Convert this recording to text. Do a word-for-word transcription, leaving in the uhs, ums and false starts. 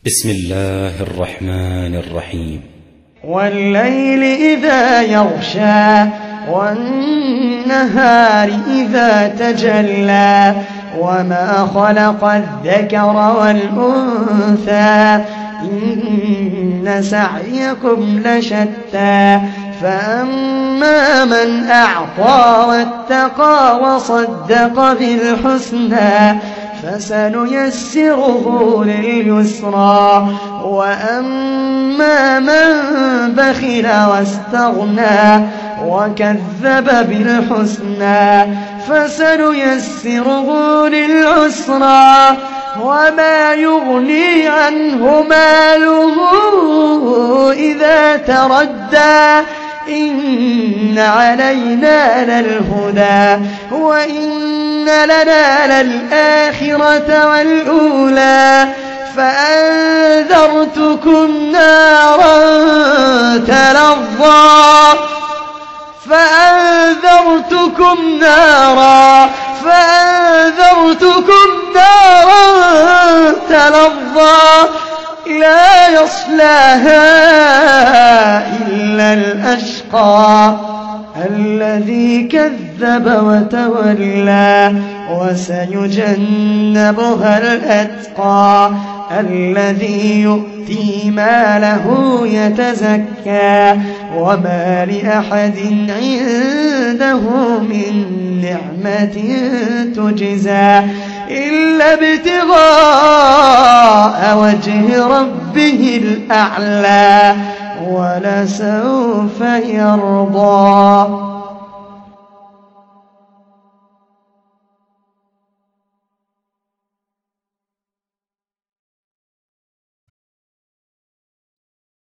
بسم الله الرحمن الرحيم. والليل إذا يغشى والنهار إذا تجلى وما خلق الذكر والأنثى إن سعيكم لشتى فأما من أعطى واتقى وصدق بالحسنى فسنيسره لليسرى وأما من بخل واستغنى وكذب بالحسنى فسنيسره للعسرى وما يغني عنه ماله إذا تردى إن علينا للهدى وإن لنا للآخرة والأولى فأنذرتكم نارا تلظى فأنذرتكم نارا فأنذرتكم نارا تلظى لا يصلاها إلا الأشقى الذي كذب وتولى وسيجنبها الأتقى الذي يؤتي ماله يتزكى وما لأحد عنده من نعمة تجزى إلا ابتغاء وجه ربه الأعلى ولسوف يرضى.